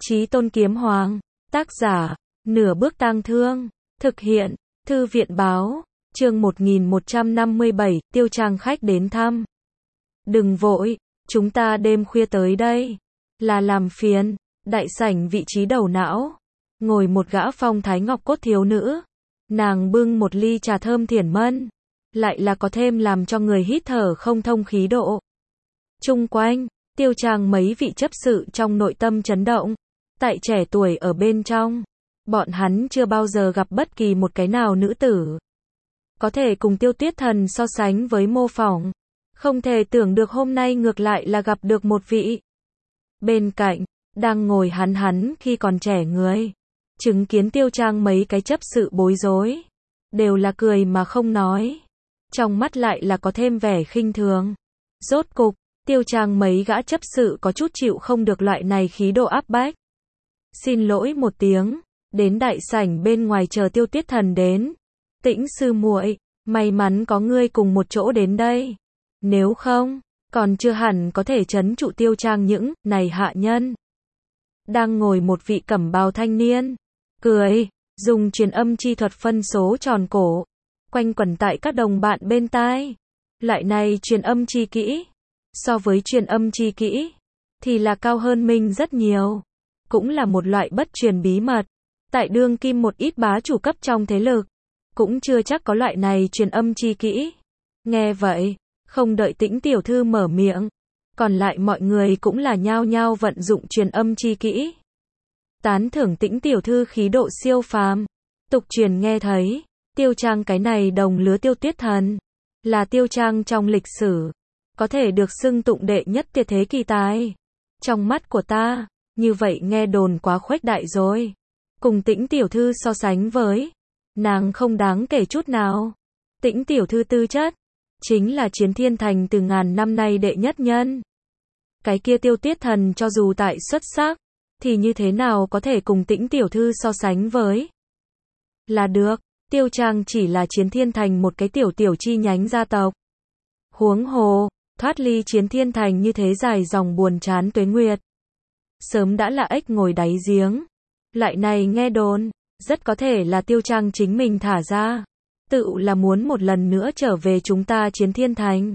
Chí Tôn Kiếm Hoàng. Tác giả, Nửa Bước Tang Thương. Thực hiện, Thư viện Báo. Chương 1157, Tiêu Trang khách đến thăm. Đừng vội, chúng ta đêm khuya tới đây. Là làm phiền. Đại sảnh vị trí đầu não. Ngồi một gã phong thái ngọc cốt thiếu nữ. Nàng bưng một ly trà thơm thiển mân. Lại là có thêm làm cho người hít thở không thông khí độ. Chung quanh, Tiêu Trang mấy vị chấp sự trong nội tâm chấn động. Tại trẻ tuổi ở bên trong, bọn hắn chưa bao giờ gặp bất kỳ một cái nào nữ tử có thể cùng Tiêu Tuyết Thần so sánh với mô phỏng. Không thể tưởng được hôm nay ngược lại là gặp được một vị. Bên cạnh, đang ngồi hắn khi còn trẻ người. Chứng kiến Tiêu Trang mấy cái chấp sự bối rối. Đều là cười mà không nói. Trong mắt lại là có thêm vẻ khinh thường. Rốt cục, Tiêu Trang mấy gã chấp sự có chút chịu không được loại này khí độ áp bách. Xin lỗi một tiếng, đến đại sảnh bên ngoài chờ Tiêu Tuyết Thần đến. Tĩnh sư muội, may mắn có ngươi cùng một chỗ đến đây. Nếu không, còn chưa hẳn có thể trấn trụ Tiêu Trang những này hạ nhân. Đang ngồi một vị cẩm bào thanh niên, cười, dùng truyền âm chi thuật phân số tròn cổ, quanh quẩn tại các đồng bạn bên tai. Loại này truyền âm chi kỹ, so với truyền âm chi kỹ, thì là cao hơn mình rất nhiều. Cũng là một loại bất truyền bí mật. Tại đương kim một ít bá chủ cấp trong thế lực, cũng chưa chắc có loại này truyền âm chi kỹ. Nghe vậy, không đợi Tĩnh tiểu thư mở miệng, còn lại mọi người cũng là nhao nhao vận dụng truyền âm chi kỹ. Tán thưởng Tĩnh tiểu thư khí độ siêu phàm. Tục truyền nghe thấy, Tiêu Trang cái này đồng lứa Tiêu Tuyết Thần, là Tiêu Trang trong lịch sử, có thể được xưng tụng đệ nhất tuyệt thế kỳ tài. Trong mắt của ta, như vậy nghe đồn quá khuếch đại rồi. Cùng Tĩnh tiểu thư so sánh với, nàng không đáng kể chút nào. Tĩnh tiểu thư tư chất, chính là Chiến Thiên Thành từ ngàn năm nay đệ nhất nhân. Cái kia Tiêu Tuyết Thần cho dù tại xuất sắc, thì như thế nào có thể cùng Tĩnh tiểu thư so sánh với. Là được, Tiêu Trang chỉ là Chiến Thiên Thành một cái tiểu chi nhánh gia tộc. Huống hồ, thoát ly Chiến Thiên Thành như thế dài dòng buồn chán tuế nguyệt. Sớm đã là ếch ngồi đáy giếng. Lại này nghe đồn, rất có thể là Tiêu Trang chính mình thả ra. Tự là muốn một lần nữa trở về chúng ta Chiến Thiên Thành.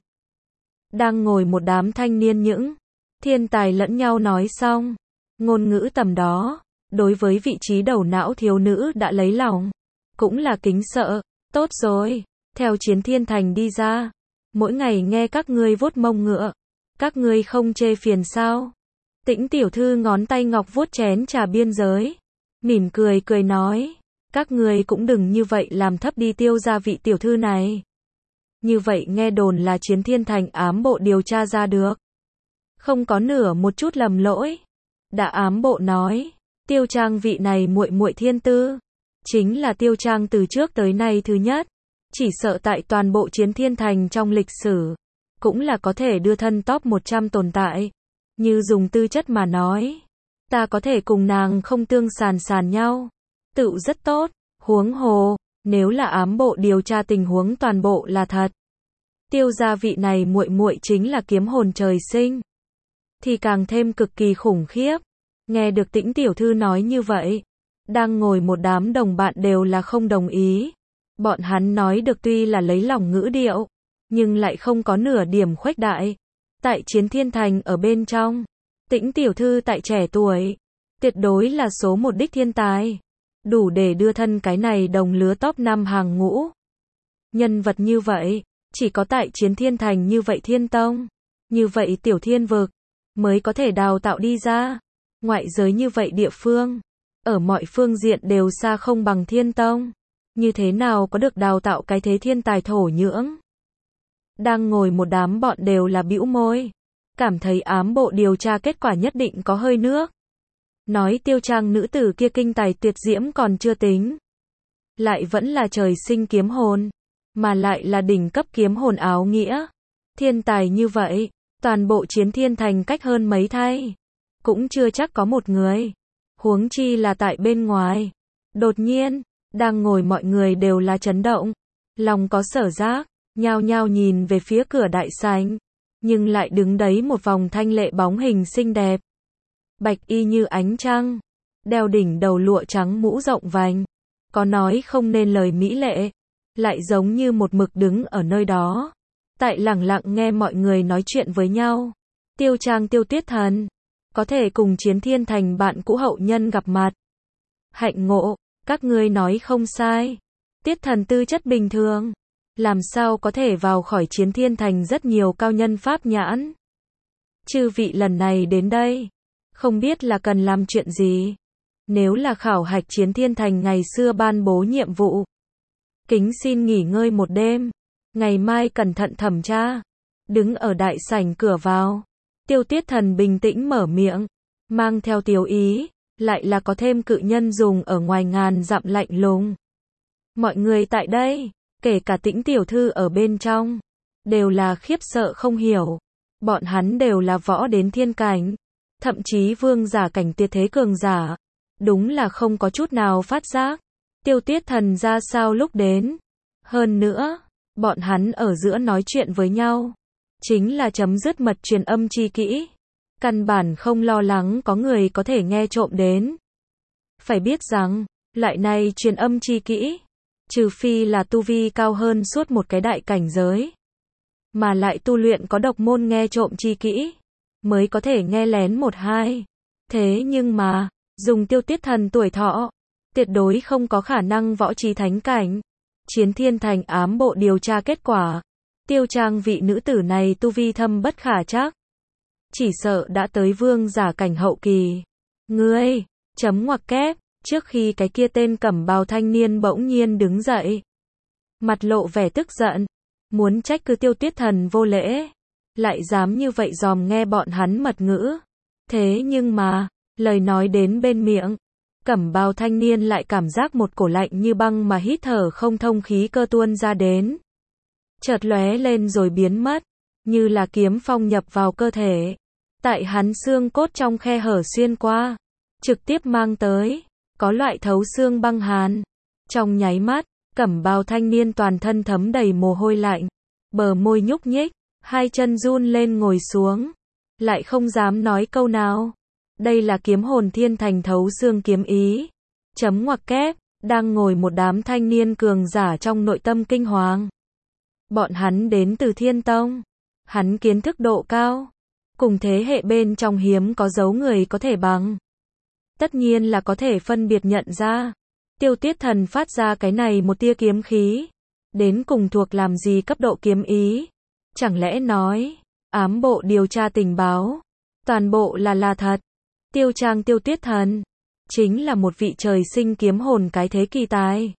Đang ngồi một đám thanh niên những thiên tài lẫn nhau nói xong. Ngôn ngữ tầm đó, đối với vị trí đầu não thiếu nữ đã lấy lòng. Cũng là kính sợ. Tốt rồi, theo Chiến Thiên Thành đi ra. Mỗi ngày nghe các ngươi vuốt mông ngựa. Các ngươi không chê phiền sao? Tĩnh tiểu thư ngón tay ngọc vuốt chén trà biên giới. Mỉm cười nói. Các ngươi cũng đừng như vậy làm thấp đi Tiêu gia vị tiểu thư này. Như vậy nghe đồn là Chiến Thiên Thành ám bộ điều tra ra được. Không có nửa một chút lầm lỗi. Đã ám bộ nói. Tiêu Trang vị này muội muội thiên tư. Chính là Tiêu Trang từ trước tới nay thứ nhất. Chỉ sợ tại toàn bộ Chiến Thiên Thành trong lịch sử. Cũng là có thể đưa thân top 100 tồn tại. Như dùng tư chất mà nói, ta có thể cùng nàng không tương sàn nhau. Tự rất tốt, huống hồ, nếu là ám bộ điều tra tình huống toàn bộ là thật. Tiêu gia vị này muội muội chính là kiếm hồn trời sinh. Thì càng thêm cực kỳ khủng khiếp. Nghe được Tĩnh tiểu thư nói như vậy, đang ngồi một đám đồng bạn đều là không đồng ý. Bọn hắn nói được tuy là lấy lòng ngữ điệu, nhưng lại không có nửa điểm khuếch đại. Tại Chiến Thiên Thành ở bên trong, Tĩnh tiểu thư tại trẻ tuổi, tuyệt đối là số một đích thiên tài. Đủ để đưa thân cái này đồng lứa top 5 hàng ngũ. Nhân vật như vậy, chỉ có tại Chiến Thiên Thành như vậy thiên tông, như vậy tiểu thiên vực, mới có thể đào tạo đi ra. Ngoại giới như vậy địa phương, ở mọi phương diện đều xa không bằng thiên tông. Như thế nào có được đào tạo cái thế thiên tài thổ nhưỡng. Đang ngồi một đám bọn đều là bĩu môi. Cảm thấy ám bộ điều tra kết quả nhất định có hơi nước. Nói Tiêu Trang nữ tử kia kinh tài tuyệt diễm còn chưa tính. Lại vẫn là trời sinh kiếm hồn. Mà lại là đỉnh cấp kiếm hồn áo nghĩa. Thiên tài như vậy, toàn bộ Chiến Thiên Thành cách hơn mấy thay. Cũng chưa chắc có một người. Huống chi là tại bên ngoài. Đột nhiên, đang ngồi mọi người đều là chấn động. Lòng có sở giác. Nhao nhao nhìn về phía cửa đại sảnh, nhưng lại đứng đấy một vòng thanh lệ bóng hình xinh đẹp. bạch y như ánh trăng, đeo đỉnh đầu lụa trắng mũ rộng vành, có nói không nên lời mỹ lệ, lại giống như một mực đứng ở nơi đó, tại lẳng lặng nghe mọi người nói chuyện với nhau. Tiêu Trang Tiêu Tuyết Thần, có thể cùng Chiến Thiên Thành bạn cũ hậu nhân gặp mặt. Hạnh ngộ, các ngươi nói không sai. Tiết Thần tư chất bình thường, làm sao có thể vào khỏi Chiến Thiên Thành rất nhiều cao nhân pháp nhãn. Chư vị lần này đến đây, không biết là cần làm chuyện gì. Nếu là khảo hạch Chiến Thiên Thành ngày xưa ban bố nhiệm vụ, kính xin nghỉ ngơi một đêm, ngày mai cẩn thận thẩm tra. Đứng ở đại sảnh cửa vào, Tiêu Tiết Thần bình tĩnh mở miệng, mang theo tiểu ý, lại là có thêm cự nhân dùng ở ngoài ngàn dặm lạnh lùng. Mọi người tại đây, kể cả Tĩnh tiểu thư ở bên trong, đều là khiếp sợ không hiểu. Bọn hắn đều là võ đến thiên cảnh, thậm chí vương giả cảnh tuyệt thế cường giả. Đúng là không có chút nào phát giác. Tiêu Tiết Thần ra sao lúc đến. Hơn nữa, bọn hắn ở giữa nói chuyện với nhau, chính là chấm dứt mật truyền âm chi kỹ. Căn bản không lo lắng có người có thể nghe trộm đến. Phải biết rằng, loại này truyền âm chi kỹ, trừ phi là tu vi cao hơn suốt một cái đại cảnh giới, mà lại tu luyện có độc môn nghe trộm chi kỹ, mới có thể nghe lén một hai. Thế nhưng mà, dùng Tiêu Tiết Thần tuổi thọ, tuyệt đối không có khả năng võ trí thánh cảnh. Chiến Thiên Thành ám bộ điều tra kết quả, Tiêu Trang vị nữ tử này tu vi thâm bất khả trắc, chỉ sợ đã tới vương giả cảnh hậu kỳ. Ngươi, chấm ngoặc kép, trước khi cái kia tên cẩm bào thanh niên bỗng nhiên đứng dậy, mặt lộ vẻ tức giận, muốn trách cứ Tiêu Tiết Thần vô lễ, lại dám như vậy dòm nghe bọn hắn mật ngữ. Thế nhưng mà, lời nói đến bên miệng, cẩm bào thanh niên lại cảm giác một cổ lạnh như băng mà hít thở không thông khí cơ tuôn ra đến. Chợt lóe lên rồi biến mất, như là kiếm phong nhập vào cơ thể. Tại hắn xương cốt trong khe hở xuyên qua, trực tiếp mang tới, có loại thấu xương băng hàn. Trong nháy mắt, cẩm bào thanh niên toàn thân thấm đầy mồ hôi lạnh, bờ môi nhúc nhích, hai chân run lên ngồi xuống, lại không dám nói câu nào. Đây là kiếm hồn thiên thành thấu xương kiếm ý. Chấm ngoặc kép, đang ngồi một đám thanh niên cường giả trong nội tâm kinh hoàng. Bọn hắn đến từ Thiên Tông, hắn kiến thức độ cao, cùng thế hệ bên trong hiếm có dấu người có thể bằng. Tất nhiên là có thể phân biệt nhận ra, Tiêu Tiết Thần phát ra cái này một tia kiếm khí, đến cùng thuộc làm gì cấp độ kiếm ý. Chẳng lẽ nói, ám bộ điều tra tình báo, toàn bộ là thật. Tiêu Trang Tiêu Tiết Thần, chính là một vị trời sinh kiếm hồn cái thế kỳ tài.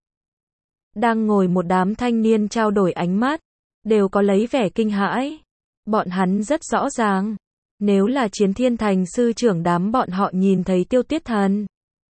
Đang ngồi một đám thanh niên trao đổi ánh mắt, đều có lấy vẻ kinh hãi. Bọn hắn rất rõ ràng, nếu là Chiến Thiên Thành sư trưởng đám bọn họ nhìn thấy Tiêu Tiết Thần,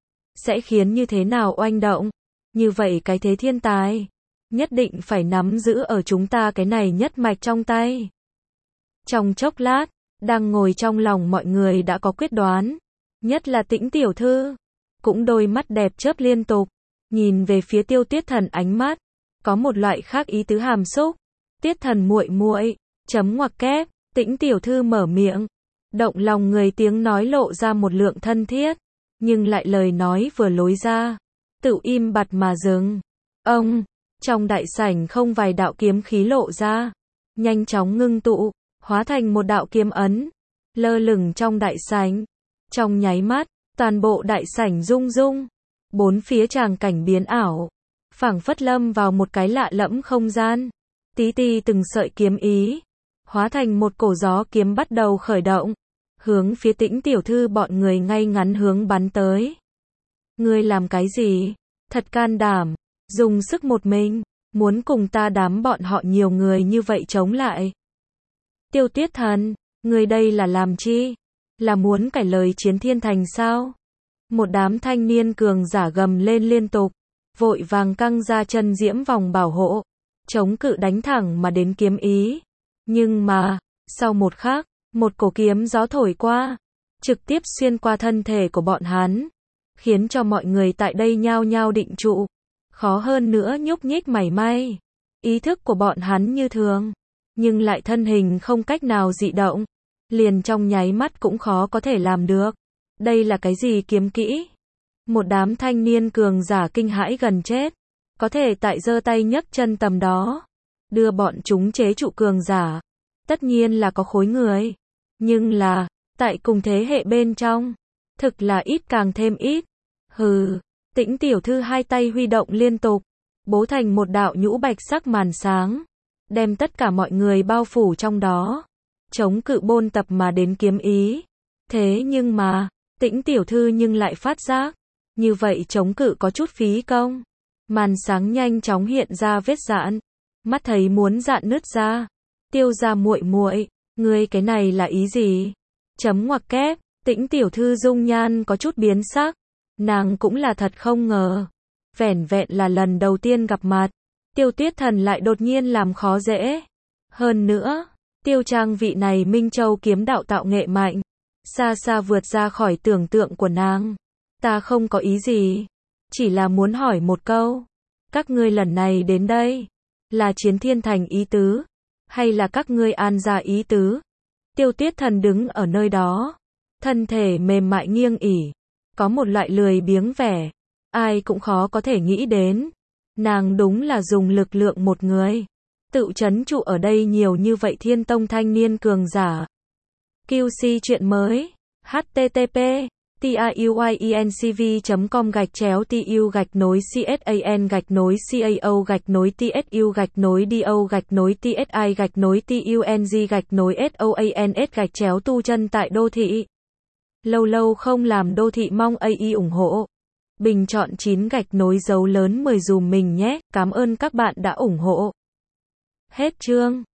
sẽ khiến như thế nào oanh động. Như vậy cái thế thiên tài, nhất định phải nắm giữ ở chúng ta cái này nhất mạch trong tay. Trong chốc lát, đang ngồi trong lòng mọi người đã có quyết đoán. Nhất là Tĩnh tiểu thư, cũng đôi mắt đẹp chớp liên tục, nhìn về phía Tiêu Tiết Thần, ánh mắt có một loại khác ý tứ hàm xúc. Tiết Thần muội muội, chấm ngoặc kép, Tĩnh tiểu thư mở miệng, động lòng người tiếng nói lộ ra một lượng thân thiết, nhưng lại lời nói vừa lối ra, tự im bặt mà dừng. Ông, trong đại sảnh không vài đạo kiếm khí lộ ra, nhanh chóng ngưng tụ, hóa thành một đạo kiếm ấn, lơ lửng trong đại sảnh. Trong nháy mắt, toàn bộ đại sảnh rung rung, bốn phía tràng cảnh biến ảo, phảng phất lâm vào một cái lạ lẫm không gian. Tí ti từng sợi kiếm ý, hóa thành một cổ gió kiếm bắt đầu khởi động, hướng phía Tĩnh tiểu thư bọn người ngay ngắn hướng bắn tới. Ngươi làm cái gì? Thật can đảm, dùng sức một mình, muốn cùng ta đám bọn họ nhiều người như vậy chống lại. Tiêu Tiết Thần, ngươi đây là làm chi? Là muốn cải lời Chiến Thiên Thành sao? Một đám thanh niên cường giả gầm lên liên tục, vội vàng căng ra chân diễm vòng bảo hộ, chống cự đánh thẳng mà đến kiếm ý. Nhưng mà, sau một khắc, một cổ kiếm gió thổi qua, trực tiếp xuyên qua thân thể của bọn hắn, khiến cho mọi người tại đây nhao nhao định trụ, khó hơn nữa nhúc nhích mảy may. Ý thức của bọn hắn như thường, nhưng lại thân hình không cách nào dị động, liền trong nháy mắt cũng khó có thể làm được. Đây là cái gì kiếm kỹ? Một đám thanh niên cường giả kinh hãi gần chết. Có thể tại giơ tay nhấc chân tầm đó. Đưa bọn chúng chế trụ cường giả. Tất nhiên là có khối người. Nhưng là, tại cùng thế hệ bên trong. Thực là ít càng thêm ít. Hừ, Tĩnh tiểu thư hai tay huy động liên tục. Bố thành một đạo nhũ bạch sắc màn sáng. Đem tất cả mọi người bao phủ trong đó. Chống cự bôn tập mà đến kiếm ý. Thế nhưng mà, Tĩnh tiểu thư nhưng lại phát giác. Như vậy chống cự có chút phí công. Màn sáng nhanh chóng hiện ra vết dạn. Mắt thấy muốn dạn nứt ra. Tiêu gia muội muội, ngươi cái này là ý gì? Chấm ngoặc kép, Tĩnh tiểu thư dung nhan có chút biến sắc. Nàng cũng là thật không ngờ. Vẻn vẹn là lần đầu tiên gặp mặt. Tiêu Tuyết Thần lại đột nhiên làm khó dễ. Hơn nữa, Tiêu Trang vị này Minh Châu kiếm đạo tạo nghệ mạnh. Xa xa vượt ra khỏi tưởng tượng của nàng. Ta không có ý gì. Chỉ là muốn hỏi một câu. Các ngươi lần này đến đây. Là Chiến Thiên Thành ý tứ. Hay là các ngươi An gia ý tứ. Tiêu Tuyết Thần đứng ở nơi đó. Thân thể mềm mại nghiêng ỉ. Có một loại lười biếng vẻ. Ai cũng khó có thể nghĩ đến. Nàng đúng là dùng lực lượng một người. Tự trấn trụ ở đây nhiều như vậy Thiên Tông thanh niên cường giả. QC chuyện mới. http tiuy.cn/TU-TSAN-TOCIO-TUNG/TUNG tại đô thị. Lâu lâu không làm đô thị mong AI ủng hộ. Bình chọn 9 gạch nối dấu lớn 10 dùm mình nhé. Cảm ơn các bạn đã ủng hộ. Hết chương.